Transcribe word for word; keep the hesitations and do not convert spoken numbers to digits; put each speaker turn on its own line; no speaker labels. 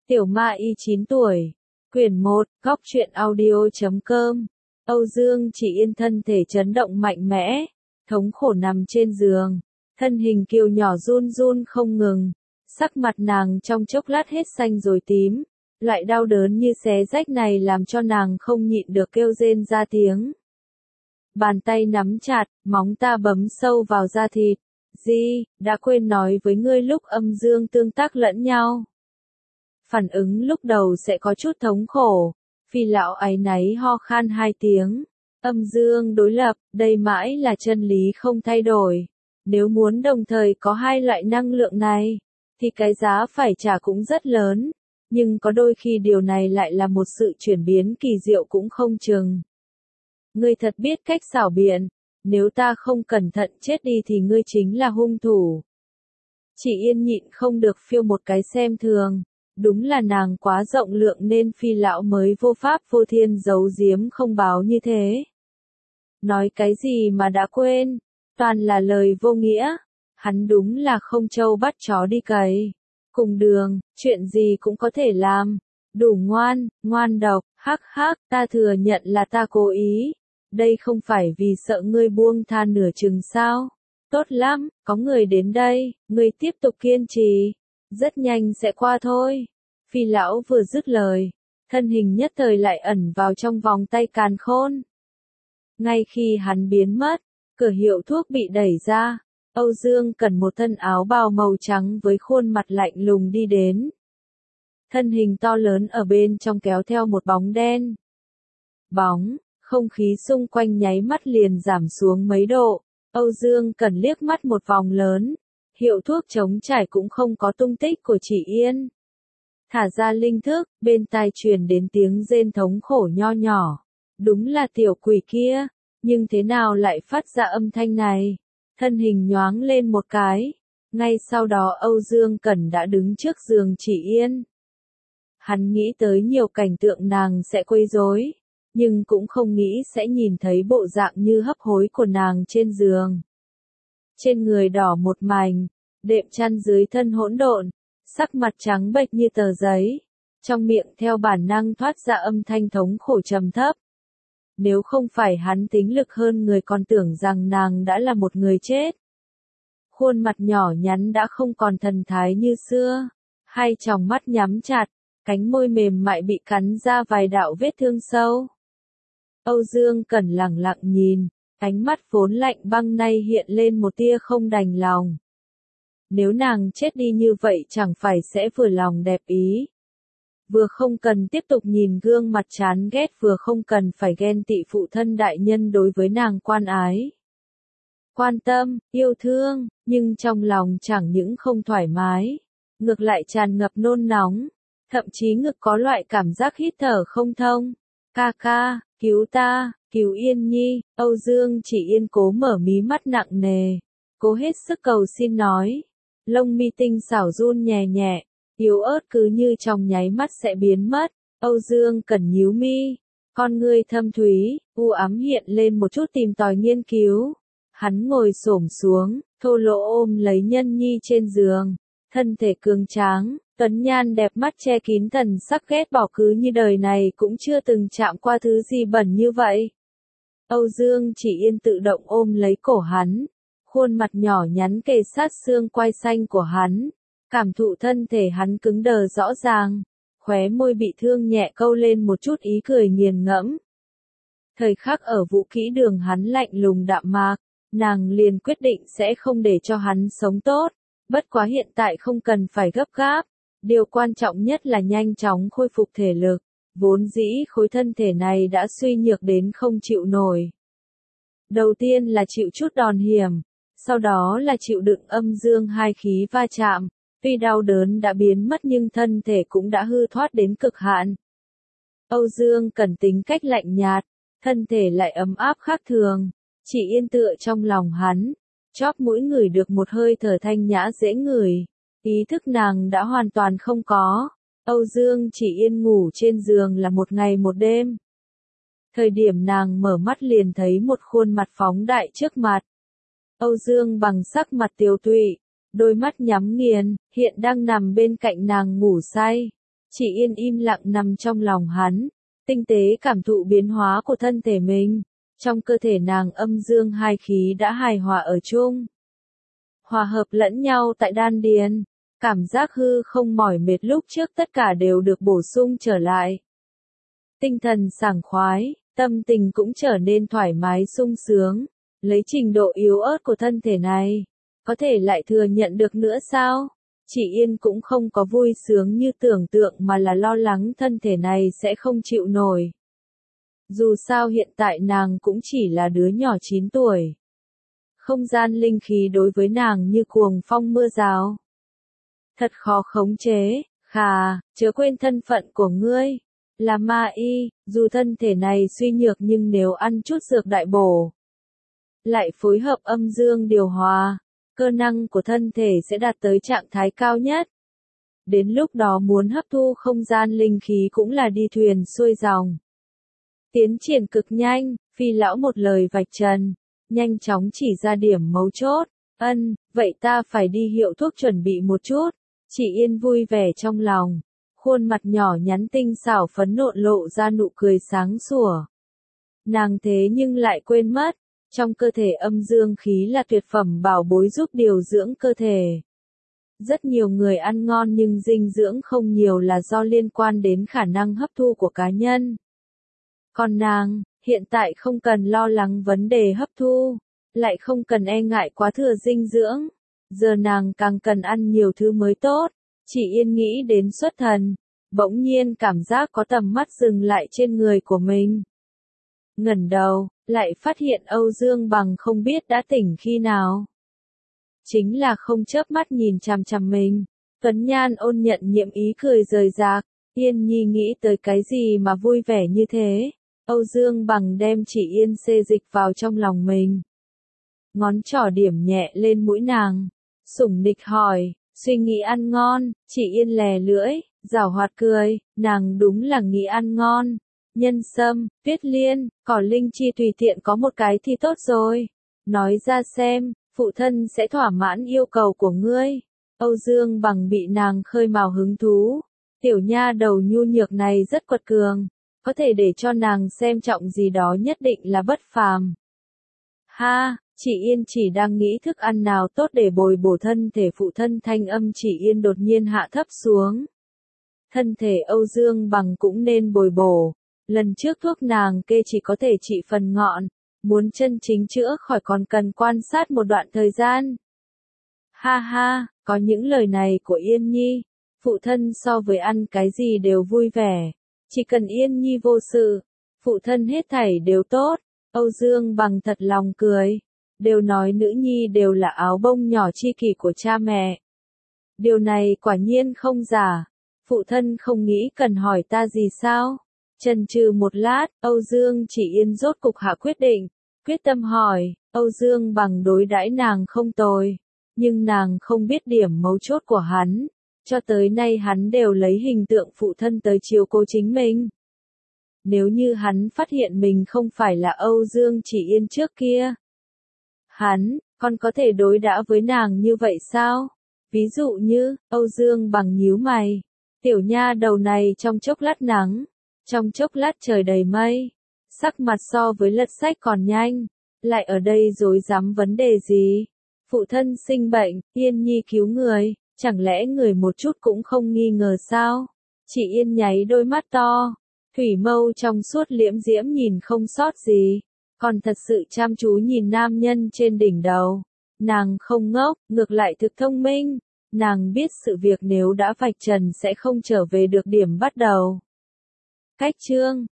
Tiểu Ma Y chín tuổi. Quyển một, góc truyện audio chấm com. Âu Dương Chỉ Yên thân thể chấn động mạnh mẽ, thống khổ nằm trên giường, thân hình kiều nhỏ run run không ngừng, sắc mặt nàng trong chốc lát hết xanh rồi tím, loại đau đớn như xé rách này làm cho nàng không nhịn được kêu rên ra tiếng. Bàn tay nắm chặt, móng ta bấm sâu vào da thịt. Di, đã quên nói với ngươi lúc âm dương tương tác lẫn nhau. Phản ứng lúc đầu sẽ có chút thống khổ, Phi lão áy náy ho khan hai tiếng. Âm dương đối lập, đây mãi là chân lý không thay đổi. Nếu muốn đồng thời có hai loại năng lượng này, thì cái giá phải trả cũng rất lớn. Nhưng có đôi khi điều này lại là một sự chuyển biến kỳ diệu cũng không chừng. Ngươi thật biết cách xảo biện, nếu ta không cẩn thận chết đi thì ngươi chính là hung thủ. Chỉ Yên nhịn không được phiêu một cái xem thường. Đúng là nàng quá rộng lượng nên Phi lão mới vô pháp vô thiên giấu giếm không báo như thế. Nói cái gì mà đã quên, toàn là lời vô nghĩa. Hắn đúng là không trâu bắt chó đi cày. Cùng đường, chuyện gì cũng có thể làm. Đủ ngoan, ngoan độc, hắc hắc, ta thừa nhận là ta cố ý. Đây không phải vì sợ ngươi buông tha nửa chừng sao. Tốt lắm, có người đến đây, ngươi tiếp tục kiên trì. Rất nhanh sẽ qua thôi. Phi lão vừa dứt lời, thân hình nhất thời lại ẩn vào trong vòng tay càn khôn. Ngay khi hắn biến mất, cửa hiệu thuốc bị đẩy ra, Âu Dương Cẩn một thân áo bào màu trắng với khuôn mặt lạnh lùng đi đến. Thân hình to lớn ở bên trong kéo theo một bóng đen. Bóng, không khí xung quanh nháy mắt liền giảm xuống mấy độ, Âu Dương Cẩn liếc mắt một vòng lớn. Hiệu thuốc trống trải cũng không có tung tích của Chỉ Yên. Thả ra linh thức, bên tai truyền đến tiếng rên thống khổ nho nhỏ. Đúng là tiểu quỷ kia, nhưng thế nào lại phát ra âm thanh này? Thân hình nhoáng lên một cái. Ngay sau đó Âu Dương Cẩn đã đứng trước giường Chỉ Yên. Hắn nghĩ tới nhiều cảnh tượng nàng sẽ quấy rối, nhưng cũng không nghĩ sẽ nhìn thấy bộ dạng như hấp hối của nàng trên giường. Trên người đỏ một mảnh, đệm chăn dưới thân hỗn độn, sắc mặt trắng bệch như tờ giấy, trong miệng theo bản năng thoát ra âm thanh thống khổ trầm thấp. Nếu không phải hắn tính lực hơn người còn tưởng rằng nàng đã là một người chết. Khuôn mặt nhỏ nhắn đã không còn thần thái như xưa, hai tròng mắt nhắm chặt, cánh môi mềm mại bị cắn ra vài đạo vết thương sâu. Âu Dương Cẩn lặng lặng nhìn. Ánh mắt vốn lạnh băng nay hiện lên một tia không đành lòng. Nếu nàng chết đi như vậy chẳng phải sẽ vừa lòng đẹp ý. Vừa không cần tiếp tục nhìn gương mặt chán ghét vừa không cần phải ghen tị phụ thân đại nhân đối với nàng quan ái. Quan tâm, yêu thương, nhưng trong lòng chẳng những không thoải mái. Ngược lại tràn ngập nôn nóng. Thậm chí ngực có loại cảm giác hít thở không thông. Ca ca, cứu ta. Cứu Yên Nhi, Âu Dương Chỉ Yên cố mở mí mắt nặng nề, cố hết sức cầu xin nói. Lông mi tinh xảo run nhẹ nhẹ, yếu ớt cứ như trong nháy mắt sẽ biến mất. Âu Dương Cẩn nhíu mi, con ngươi thâm thúy, u ám hiện lên một chút tìm tòi nghiên cứu. Hắn ngồi xổm xuống, thô lỗ ôm lấy Nhân Nhi trên giường, thân thể cường tráng. Tuấn nhan đẹp mắt che kín thần sắc ghét bỏ cứ như đời này cũng chưa từng chạm qua thứ gì bẩn như vậy. Âu Dương Chỉ Yên tự động ôm lấy cổ hắn, khuôn mặt nhỏ nhắn kề sát xương quai xanh của hắn, cảm thụ thân thể hắn cứng đờ rõ ràng, khóe môi bị thương nhẹ câu lên một chút ý cười nghiền ngẫm. Thời khắc ở Vũ Kỹ Đường hắn lạnh lùng đạm mạc, nàng liền quyết định sẽ không để cho hắn sống tốt, bất quá hiện tại không cần phải gấp gáp, điều quan trọng nhất là nhanh chóng khôi phục thể lực. Vốn dĩ khối thân thể này đã suy nhược đến không chịu nổi. Đầu tiên là chịu chút đòn hiểm, sau đó là chịu đựng âm dương hai khí va chạm, tuy đau đớn đã biến mất nhưng thân thể cũng đã hư thoát đến cực hạn. Âu Dương Cẩn tính cách lạnh nhạt, thân thể lại ấm áp khác thường, Chỉ Yên tựa trong lòng hắn, chóp mũi ngửi được một hơi thở thanh nhã dễ ngửi, ý thức nàng đã hoàn toàn không có. Âu Dương Chỉ Yên ngủ trên giường là một ngày một đêm. Thời điểm nàng mở mắt liền thấy một khuôn mặt phóng đại trước mặt. Âu Dương bằng sắc mặt tiều tụy, đôi mắt nhắm nghiền, hiện đang nằm bên cạnh nàng ngủ say. Chị Yên im lặng nằm trong lòng hắn, tinh tế cảm thụ biến hóa của thân thể mình. Trong cơ thể nàng âm dương hai khí đã hài hòa ở chung. Hòa hợp lẫn nhau tại đan điền, cảm giác hư không mỏi mệt lúc trước tất cả đều được bổ sung trở lại. Tinh thần sảng khoái, tâm tình cũng trở nên thoải mái sung sướng, lấy trình độ yếu ớt của thân thể này, có thể lại thừa nhận được nữa sao? Chị Yên cũng không có vui sướng như tưởng tượng mà là lo lắng thân thể này sẽ không chịu nổi. Dù sao hiện tại nàng cũng chỉ là đứa nhỏ chín tuổi. Không gian linh khí đối với nàng như cuồng phong mưa rào. Thật khó khống chế, khà, chớ quên thân phận của ngươi. Là ma y, dù thân thể này suy nhược nhưng nếu ăn chút dược đại bổ, lại phối hợp âm dương điều hòa, cơ năng của thân thể sẽ đạt tới trạng thái cao nhất. Đến lúc đó muốn hấp thu không gian linh khí cũng là đi thuyền xuôi dòng. Tiến triển cực nhanh, Phi lão một lời vạch trần, nhanh chóng chỉ ra điểm mấu chốt. Ân, vậy ta phải đi hiệu thuốc chuẩn bị một chút. Chị Yên vui vẻ trong lòng, khuôn mặt nhỏ nhắn tinh xảo phấn nộn lộ ra nụ cười sáng sủa. Nàng thế nhưng lại quên mất, trong cơ thể âm dương khí là tuyệt phẩm bảo bối giúp điều dưỡng cơ thể. Rất nhiều người ăn ngon nhưng dinh dưỡng không nhiều là do liên quan đến khả năng hấp thu của cá nhân. Còn nàng, hiện tại không cần lo lắng vấn đề hấp thu, lại không cần e ngại quá thừa dinh dưỡng. Giờ nàng càng cần ăn nhiều thứ mới tốt. Chị Yên nghĩ đến xuất thần, bỗng nhiên cảm giác có tầm mắt dừng lại trên người của mình. Ngẩng đầu, lại phát hiện Âu Dương Bằng không biết đã tỉnh khi nào. Chính là không chớp mắt nhìn chằm chằm mình. Tuấn Nhan ôn nhận nhiệm ý cười rời rạc. Yên Nhi nghĩ tới cái gì mà vui vẻ như thế. Âu Dương Bằng đem chị Yên xê dịch vào trong lòng mình. Ngón trỏ điểm nhẹ lên mũi nàng. Sủng nịch hỏi, suy nghĩ ăn ngon, chị Yên lè lưỡi, giảo hoạt cười, nàng đúng là nghĩ ăn ngon. Nhân sâm, tuyết liên, cỏ linh chi tùy tiện có một cái thì tốt rồi. Nói ra xem, phụ thân sẽ thỏa mãn yêu cầu của ngươi. Âu Dương Bằng bị nàng khơi mào hứng thú. Tiểu nha đầu nhu nhược này rất quật cường, có thể để cho nàng xem trọng gì đó nhất định là bất phàm. Ha, chị Yên chỉ đang nghĩ thức ăn nào tốt để bồi bổ thân thể phụ thân. Thanh âm chị Yên đột nhiên hạ thấp xuống. Thân thể Âu Dương Bằng cũng nên bồi bổ. Lần trước thuốc nàng kê chỉ có thể trị phần ngọn, muốn chân chính chữa khỏi còn cần quan sát một đoạn thời gian. Ha ha, có những lời này của Yên Nhi, phụ thân so với ăn cái gì đều vui vẻ, chỉ cần Yên Nhi vô sự, phụ thân hết thảy đều tốt. Âu Dương Bằng thật lòng cười, đều nói nữ nhi đều là áo bông nhỏ chi kỷ của cha mẹ. Điều này quả nhiên không giả, phụ thân không nghĩ cần hỏi ta gì sao? Chần chừ một lát, Âu Dương Chỉ Yên rốt cục hạ quyết định, quyết tâm hỏi. Âu Dương Bằng đối đãi nàng không tồi, nhưng nàng không biết điểm mấu chốt của hắn, cho tới nay hắn đều lấy hình tượng phụ thân tới chiếu cố chính mình. Nếu như hắn phát hiện mình không phải là Âu Dương Chỉ Yên trước kia, hắn còn có thể đối đãi với nàng như vậy sao? Ví dụ như, Âu Dương Bằng nhíu mày, tiểu nha đầu này trong chốc lát nắng, trong chốc lát trời đầy mây, sắc mặt so với lật sách còn nhanh, lại ở đây rối rắm vấn đề gì? Phụ thân sinh bệnh, Yên Nhi cứu người, chẳng lẽ người một chút cũng không nghi ngờ sao? Chị Yên nháy đôi mắt to, thủy mâu trong suốt liễm diễm nhìn không sót gì, còn thật sự chăm chú nhìn nam nhân trên đỉnh đầu. Nàng không ngốc, ngược lại thực thông minh, nàng biết sự việc nếu đã vạch trần sẽ không trở về được điểm bắt đầu. Cách chương